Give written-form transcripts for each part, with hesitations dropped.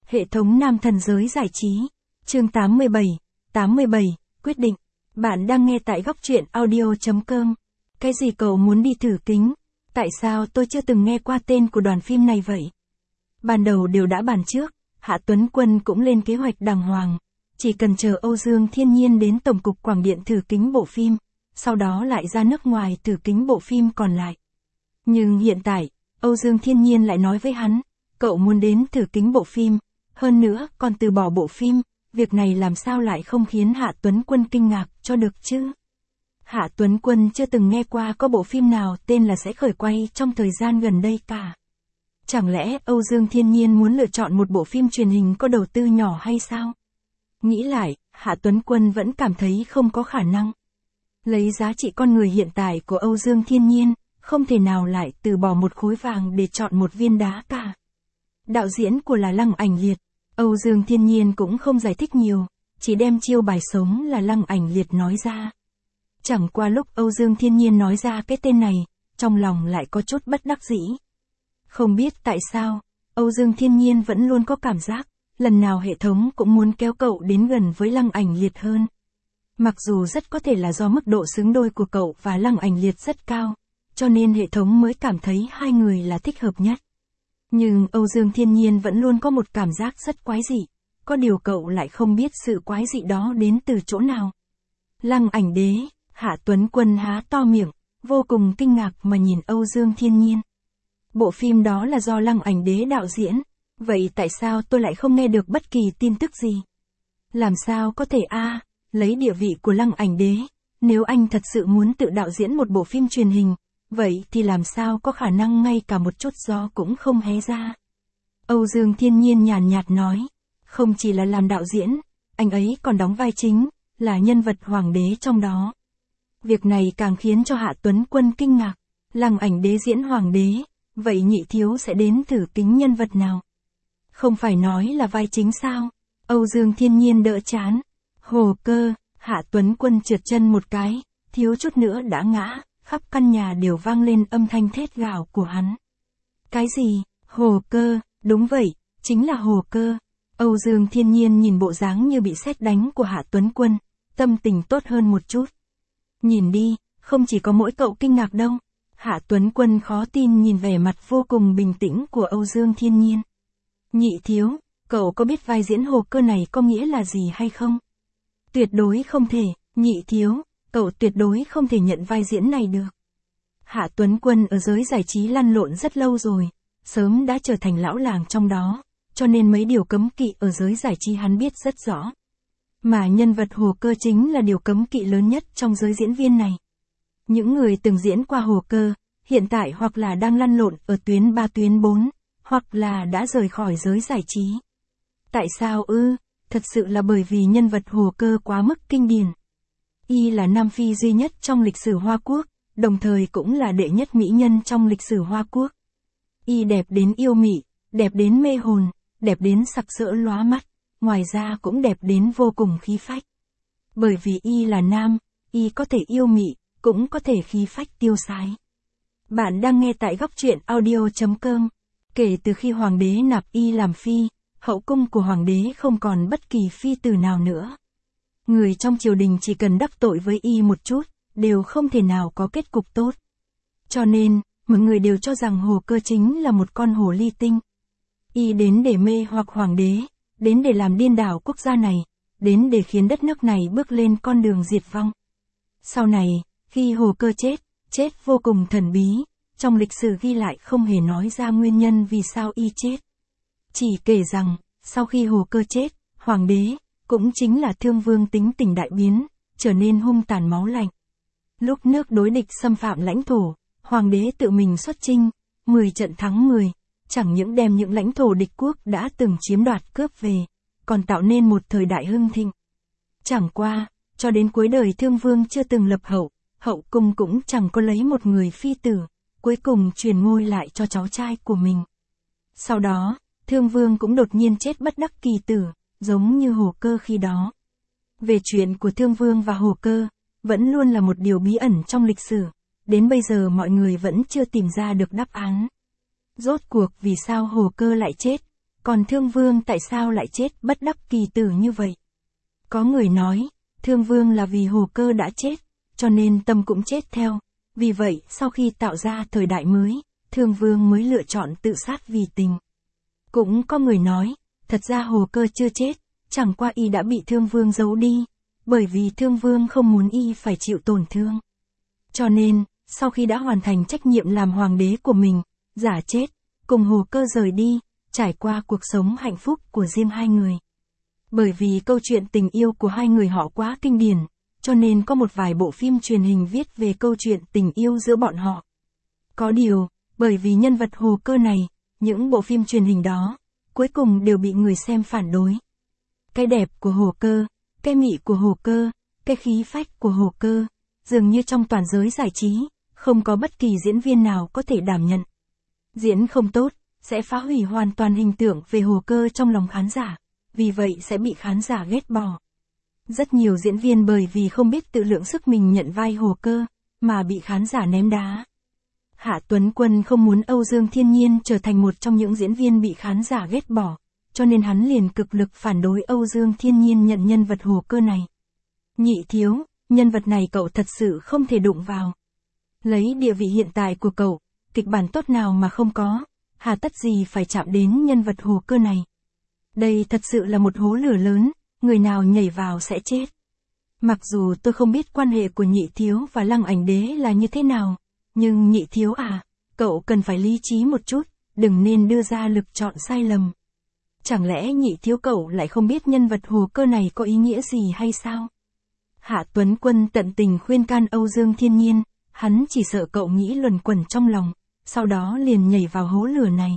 Hệ thống nam thần giới giải trí. Chương 87, quyết định. Bạn đang nghe tại góc truyện audio.com. Cái gì cậu muốn đi thử kính? Tại sao tôi chưa từng nghe qua tên của đoàn phim này vậy? Ban đầu đều đã bàn trước, Hạ Tuấn Quân cũng lên kế hoạch đàng hoàng. Chỉ cần chờ Âu Dương Thiên Nhiên đến Tổng cục Quảng Điện thử kính bộ phim, sau đó lại ra nước ngoài thử kính bộ phim còn lại. Nhưng hiện tại, Âu Dương Thiên Nhiên lại nói với hắn, cậu muốn đến thử kính bộ phim, hơn nữa còn từ bỏ bộ phim, việc này làm sao lại không khiến Hạ Tuấn Quân kinh ngạc cho được chứ? Hạ Tuấn Quân chưa từng nghe qua có bộ phim nào tên là sẽ khởi quay trong thời gian gần đây cả. Chẳng lẽ Âu Dương Thiên Nhiên muốn lựa chọn một bộ phim truyền hình có đầu tư nhỏ hay sao? Nghĩ lại, Hạ Tuấn Quân vẫn cảm thấy không có khả năng. Lấy giá trị con người hiện tại của Âu Dương Thiên Nhiên, không thể nào lại từ bỏ một khối vàng để chọn một viên đá cả. Đạo diễn của là Lăng Ảnh Liệt, Âu Dương Thiên Nhiên cũng không giải thích nhiều, chỉ đem chiêu bài sống là Lăng Ảnh Liệt nói ra. Chẳng qua lúc Âu Dương Thiên Nhiên nói ra cái tên này, trong lòng lại có chút bất đắc dĩ. Không biết tại sao, Âu Dương Thiên Nhiên vẫn luôn có cảm giác, lần nào hệ thống cũng muốn kéo cậu đến gần với Lăng Ảnh Liệt hơn. Mặc dù rất có thể là do mức độ xứng đôi của cậu và Lăng Ảnh Liệt rất cao, cho nên hệ thống mới cảm thấy hai người là thích hợp nhất. Nhưng Âu Dương Thiên Nhiên vẫn luôn có một cảm giác rất quái dị, có điều cậu lại không biết sự quái dị đó đến từ chỗ nào. Lăng Ảnh Đế, Hạ Tuấn Quân há to miệng, vô cùng kinh ngạc mà nhìn Âu Dương Thiên Nhiên. Bộ phim đó là do Lăng Ảnh Đế đạo diễn, vậy tại sao tôi lại không nghe được bất kỳ tin tức gì? Làm sao có thể lấy địa vị của Lăng Ảnh Đế, nếu anh thật sự muốn tự đạo diễn một bộ phim truyền hình, vậy thì làm sao có khả năng ngay cả một chút gió cũng không hé ra? Âu Dương Thiên Nhiên nhàn nhạt nói, không chỉ là làm đạo diễn, anh ấy còn đóng vai chính, là nhân vật hoàng đế trong đó. Việc này càng khiến cho Hạ Tuấn Quân kinh ngạc, Lăng Ảnh Đế diễn hoàng đế, vậy Nhị Thiếu sẽ đến thử kính nhân vật nào? Không phải nói là vai chính sao? Âu Dương Thiên Nhiên đỡ chán. Hồ Cơ, Hạ Tuấn Quân trượt chân một cái, thiếu chút nữa đã ngã, khắp căn nhà đều vang lên âm thanh thét gào của hắn. Cái gì? Hồ Cơ? Đúng vậy, chính là Hồ Cơ. Âu Dương Thiên Nhiên nhìn bộ dáng như bị sét đánh của Hạ Tuấn Quân, tâm tình tốt hơn một chút. Nhìn đi, không chỉ có mỗi cậu kinh ngạc đâu. Hạ Tuấn Quân khó tin nhìn vẻ mặt vô cùng bình tĩnh của Âu Dương Thiên Nhiên. Nhị Thiếu, cậu có biết vai diễn Hồ Cơ này có nghĩa là gì hay không? Tuyệt đối không thể, Nhị Thiếu, cậu tuyệt đối không thể nhận vai diễn này được. Hạ Tuấn Quân ở giới giải trí lăn lộn rất lâu rồi, sớm đã trở thành lão làng trong đó, cho nên mấy điều cấm kỵ ở giới giải trí hắn biết rất rõ. Mà nhân vật Hồ Cơ chính là điều cấm kỵ lớn nhất trong giới diễn viên này. Những người từng diễn qua Hồ Cơ, hiện tại hoặc là đang lăn lộn ở tuyến 3 tuyến 4, hoặc là đã rời khỏi giới giải trí. Tại sao ư? Thật sự là bởi vì nhân vật Hồ Cơ quá mức kinh điển. Y là Nam Phi duy nhất trong lịch sử Hoa Quốc, đồng thời cũng là đệ nhất mỹ nhân trong lịch sử Hoa Quốc. Y đẹp đến yêu mị, đẹp đến mê hồn, đẹp đến sặc sỡ lóa mắt, ngoài ra cũng đẹp đến vô cùng khí phách. Bởi vì Y là nam, Y có thể yêu mị, cũng có thể khí phách tiêu sái. Bạn đang nghe tại góc truyện audio.com. Kể từ khi hoàng đế nạp Y làm phi, hậu cung của hoàng đế không còn bất kỳ phi tử nào nữa. Người trong triều đình chỉ cần đắc tội với Y một chút, đều không thể nào có kết cục tốt. Cho nên, mọi người đều cho rằng Hồ Cơ chính là một con hồ ly tinh. Y đến để mê hoặc hoàng đế, đến để làm điên đảo quốc gia này, đến để khiến đất nước này bước lên con đường diệt vong. Sau này, khi Hồ Cơ chết vô cùng thần bí, trong lịch sử ghi lại không hề nói ra nguyên nhân vì sao Y chết. Chỉ kể rằng, sau khi Hồ Cơ chết, hoàng đế, cũng chính là Thương Vương tính tình đại biến, trở nên hung tàn máu lạnh. Lúc nước đối địch xâm phạm lãnh thổ, hoàng đế tự mình xuất chinh, 10 trận thắng 10, chẳng những đem những lãnh thổ địch quốc đã từng chiếm đoạt cướp về, còn tạo nên một thời đại hưng thịnh. Chẳng qua, cho đến cuối đời Thương Vương chưa từng lập hậu cung cũng chẳng có lấy một người phi tử, cuối cùng truyền ngôi lại cho cháu trai của mình. Sau đó, Thương Vương cũng đột nhiên chết bất đắc kỳ tử, giống như Hồ Cơ khi đó. Về chuyện của Thương Vương và Hồ Cơ, vẫn luôn là một điều bí ẩn trong lịch sử, đến bây giờ mọi người vẫn chưa tìm ra được đáp án. Rốt cuộc vì sao Hồ Cơ lại chết, Còn Thương Vương tại sao lại chết bất đắc kỳ tử như vậy? Có người nói, Thương Vương là vì Hồ Cơ đã chết, cho nên tâm cũng chết theo. Vì vậy, sau khi tạo ra thời đại mới, Thương Vương mới lựa chọn tự sát vì tình. Cũng có người nói, thật ra Hồ Cơ chưa chết, chẳng qua y đã bị Thương Vương giấu đi, bởi vì Thương Vương không muốn y phải chịu tổn thương. Cho nên, sau khi đã hoàn thành trách nhiệm làm hoàng đế của mình, giả chết, cùng Hồ Cơ rời đi, trải qua cuộc sống hạnh phúc của riêng hai người. Bởi vì câu chuyện tình yêu của hai người họ quá kinh điển, cho nên có một vài bộ phim truyền hình viết về câu chuyện tình yêu giữa bọn họ. Có điều, bởi vì nhân vật Hồ Cơ này, những bộ phim truyền hình đó, cuối cùng đều bị người xem phản đối. Cái đẹp của Hồ Cơ, cái mị của Hồ Cơ, cái khí phách của Hồ Cơ, dường như trong toàn giới giải trí, không có bất kỳ diễn viên nào có thể đảm nhận. Diễn không tốt, sẽ phá hủy hoàn toàn hình tượng về Hồ Cơ trong lòng khán giả, vì vậy sẽ bị khán giả ghét bỏ. Rất nhiều diễn viên bởi vì không biết tự lượng sức mình nhận vai Hồ Cơ, mà bị khán giả ném đá. Hạ Tuấn Quân không muốn Âu Dương Thiên Nhiên trở thành một trong những diễn viên bị khán giả ghét bỏ, cho nên hắn liền cực lực phản đối Âu Dương Thiên Nhiên nhận nhân vật Hồ Cơ này. Nhị thiếu, nhân vật này cậu thật sự không thể đụng vào. Lấy địa vị hiện tại của cậu, kịch bản tốt nào mà không có, hà tất gì phải chạm đến nhân vật Hồ Cơ này. Đây thật sự là một hố lửa lớn, người nào nhảy vào sẽ chết. Mặc dù tôi không biết quan hệ của nhị thiếu và Lăng Ảnh Đế là như thế nào, nhưng nhị thiếu à, cậu cần phải lý trí một chút, đừng nên đưa ra lựa chọn sai lầm. Chẳng lẽ nhị thiếu cậu lại không biết nhân vật Hồ Cơ này có ý nghĩa gì hay sao? Hạ Tuấn Quân tận tình khuyên can Âu Dương Thiên Nhiên, hắn chỉ sợ cậu nghĩ luẩn quẩn trong lòng, sau đó liền nhảy vào hố lửa này.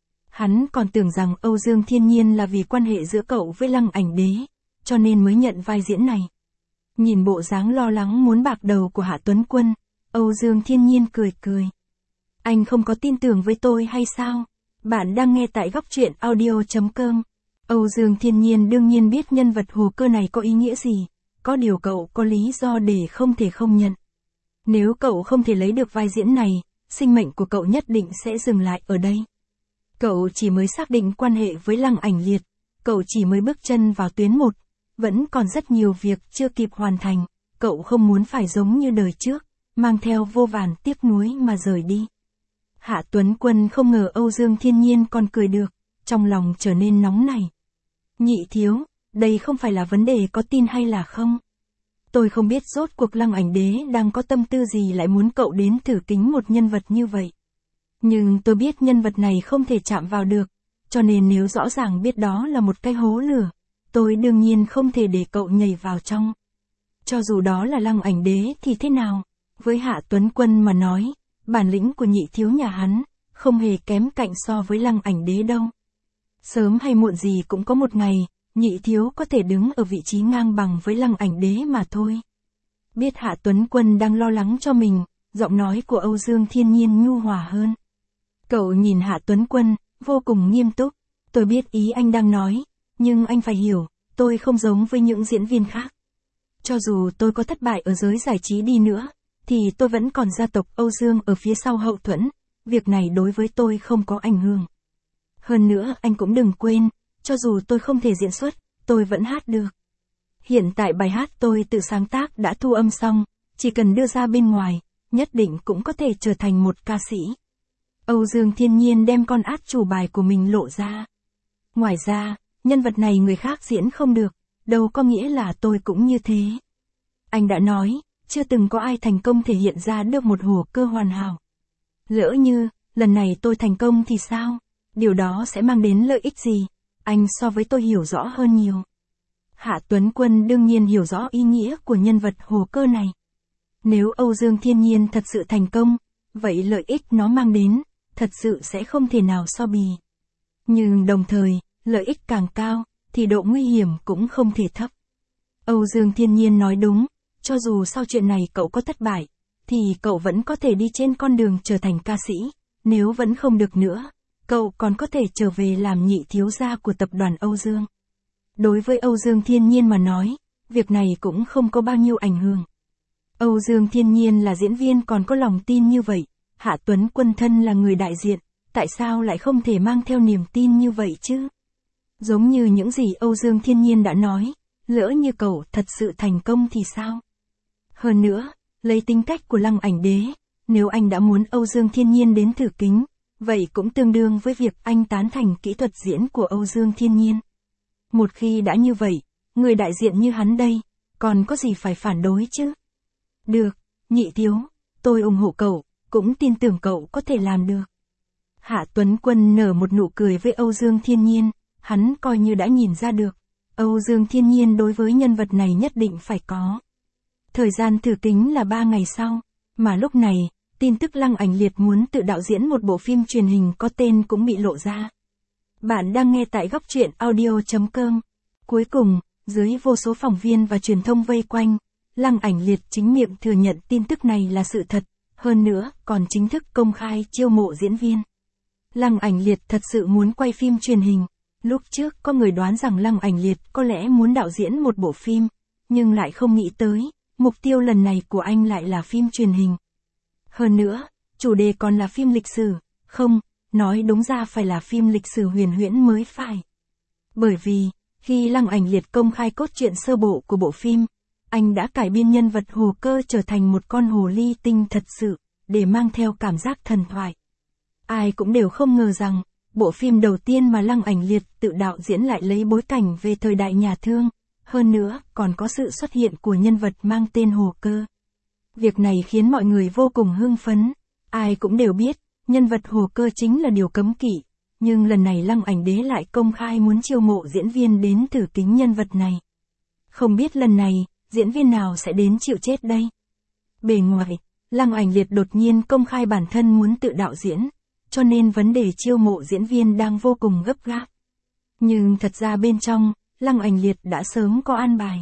Hắn còn tưởng rằng Âu Dương Thiên Nhiên là vì quan hệ giữa cậu với Lăng Ảnh Đế, cho nên mới nhận vai diễn này. Nhìn bộ dáng lo lắng muốn bạc đầu của Hạ Tuấn Quân, Âu Dương Thiên Nhiên cười cười. Anh không có tin tưởng với tôi hay sao? Bạn đang nghe tại góc truyện audio.com. Âu Dương Thiên Nhiên đương nhiên biết nhân vật Hồ Cơ này có ý nghĩa gì, có điều cậu có lý do để không thể không nhận. Nếu cậu không thể lấy được vai diễn này, sinh mệnh của cậu nhất định sẽ dừng lại ở đây. Cậu chỉ mới xác định quan hệ với Lăng Ảnh Liệt, cậu chỉ mới bước chân vào tuyến 1, vẫn còn rất nhiều việc chưa kịp hoàn thành, cậu không muốn phải giống như đời trước, mang theo vô vàn tiếc nuối mà rời đi. Hạ Tuấn Quân không ngờ Âu Dương Thiên Nhiên còn cười được, trong lòng trở nên nóng nảy. Nhị thiếu, đây không phải là vấn đề có tin hay là không. Tôi không biết rốt cuộc Lăng Ảnh Đế đang có tâm tư gì lại muốn cậu đến thử kính một nhân vật như vậy. Nhưng tôi biết nhân vật này không thể chạm vào được, cho nên nếu rõ ràng biết đó là một cái hố lửa, tôi đương nhiên không thể để cậu nhảy vào trong. Cho dù đó là Lăng Ảnh Đế thì thế nào, với Hạ Tuấn Quân mà nói, bản lĩnh của nhị thiếu nhà hắn, không hề kém cạnh so với Lăng Ảnh Đế đâu. Sớm hay muộn gì cũng có một ngày, nhị thiếu có thể đứng ở vị trí ngang bằng với Lăng Ảnh Đế mà thôi. Biết Hạ Tuấn Quân đang lo lắng cho mình, giọng nói của Âu Dương Thiên Nhiên nhu hòa hơn. Cậu nhìn Hạ Tuấn Quân, vô cùng nghiêm túc, tôi biết ý anh đang nói, nhưng anh phải hiểu, tôi không giống với những diễn viên khác. Cho dù tôi có thất bại ở giới giải trí đi nữa, thì tôi vẫn còn gia tộc Âu Dương ở phía sau hậu thuẫn, việc này đối với tôi không có ảnh hưởng. Hơn nữa anh cũng đừng quên, cho dù tôi không thể diễn xuất, tôi vẫn hát được. Hiện tại bài hát tôi tự sáng tác đã thu âm xong, chỉ cần đưa ra bên ngoài, nhất định cũng có thể trở thành một ca sĩ. Âu Dương Thiên Nhiên đem con át chủ bài của mình lộ ra. Ngoài ra, nhân vật này người khác diễn không được, đâu có nghĩa là tôi cũng như thế. Anh đã nói, chưa từng có ai thành công thể hiện ra được một Hồ Cơ hoàn hảo. Lỡ như, lần này tôi thành công thì sao? Điều đó sẽ mang đến lợi ích gì? Anh so với tôi hiểu rõ hơn nhiều. Hạ Tuấn Quân đương nhiên hiểu rõ ý nghĩa của nhân vật Hồ Cơ này. Nếu Âu Dương Thiên Nhiên thật sự thành công, vậy lợi ích nó mang đến, thật sự sẽ không thể nào so bì. Nhưng đồng thời, lợi ích càng cao, thì độ nguy hiểm cũng không thể thấp. Âu Dương Thiên Nhiên nói đúng, cho dù sau chuyện này cậu có thất bại, thì cậu vẫn có thể đi trên con đường trở thành ca sĩ, nếu vẫn không được nữa, cậu còn có thể trở về làm nhị thiếu gia của tập đoàn Âu Dương. Đối với Âu Dương Thiên Nhiên mà nói, việc này cũng không có bao nhiêu ảnh hưởng. Âu Dương Thiên Nhiên là diễn viên còn có lòng tin như vậy, Hạ Tuấn Quân thân là người đại diện, tại sao lại không thể mang theo niềm tin như vậy chứ? Giống như những gì Âu Dương Thiên Nhiên đã nói, lỡ như cậu thật sự thành công thì sao? Hơn nữa, lấy tính cách của Lăng Ảnh Đế, nếu anh đã muốn Âu Dương Thiên Nhiên đến thử kính, vậy cũng tương đương với việc anh tán thành kỹ thuật diễn của Âu Dương Thiên Nhiên. Một khi đã như vậy, người đại diện như hắn đây, còn có gì phải phản đối chứ? Được, Nhị thiếu, tôi ủng hộ cậu, cũng tin tưởng cậu có thể làm được. Hạ Tuấn Quân nở một nụ cười với Âu Dương Thiên Nhiên, hắn coi như đã nhìn ra được. Âu Dương Thiên Nhiên đối với nhân vật này nhất định phải có. Thời gian thử kính là 3 ngày sau, mà lúc này, tin tức Lăng Ảnh Liệt muốn tự đạo diễn một bộ phim truyền hình có tên cũng bị lộ ra. Bạn đang nghe tại góc truyện audio.com. Cuối cùng, dưới vô số phóng viên và truyền thông vây quanh, Lăng Ảnh Liệt chính miệng thừa nhận tin tức này là sự thật, hơn nữa còn chính thức công khai chiêu mộ diễn viên. Lăng Ảnh Liệt thật sự muốn quay phim truyền hình. Lúc trước có người đoán rằng Lăng Ảnh Liệt có lẽ muốn đạo diễn một bộ phim, nhưng lại không nghĩ tới, mục tiêu lần này của anh lại là phim truyền hình. Hơn nữa, chủ đề còn là phim lịch sử, không, nói đúng ra phải là phim lịch sử huyền huyễn mới phải. Bởi vì, khi Lăng Ảnh Liệt công khai cốt truyện sơ bộ của bộ phim, anh đã cải biên nhân vật Hồ Cơ trở thành một con hồ ly tinh thật sự, để mang theo cảm giác thần thoại. Ai cũng đều không ngờ rằng, bộ phim đầu tiên mà Lăng Ảnh Liệt tự đạo diễn lại lấy bối cảnh về thời đại nhà Thương, hơn nữa còn có sự xuất hiện của nhân vật mang tên Hồ Cơ. Việc này khiến mọi người vô cùng hưng phấn, ai cũng đều biết, nhân vật Hồ Cơ chính là điều cấm kỵ, nhưng lần này Lăng Ảnh Đế lại công khai muốn chiêu mộ diễn viên đến thử kính nhân vật này. Không biết lần này, diễn viên nào sẽ đến chịu chết đây? Bề ngoài, Lăng Ảnh Liệt đột nhiên công khai bản thân muốn tự đạo diễn, cho nên vấn đề chiêu mộ diễn viên đang vô cùng gấp gáp. Nhưng thật ra bên trong, Lăng Ảnh Liệt đã sớm có an bài.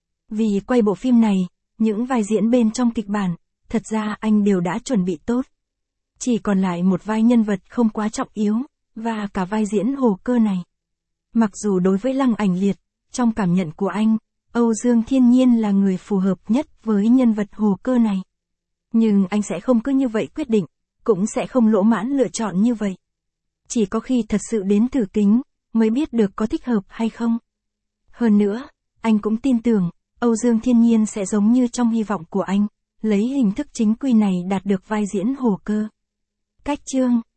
Vì quay bộ phim này, những vai diễn bên trong kịch bản, thật ra anh đều đã chuẩn bị tốt. Chỉ còn lại một vai nhân vật không quá trọng yếu, và cả vai diễn Hồ Cơ này. Mặc dù đối với Lăng Ảnh Liệt, trong cảm nhận của anh, Âu Dương Thiên Nhiên là người phù hợp nhất với nhân vật Hồ Cơ này. Nhưng anh sẽ không cứ như vậy quyết định, cũng sẽ không lỗ mãn lựa chọn như vậy. Chỉ có khi thật sự đến thử kính, mới biết được có thích hợp hay không. Hơn nữa, anh cũng tin tưởng, Âu Dương Thiên Nhiên sẽ giống như trong hy vọng của anh, lấy hình thức chính quy này đạt được vai diễn Hồ Cơ. Cách chương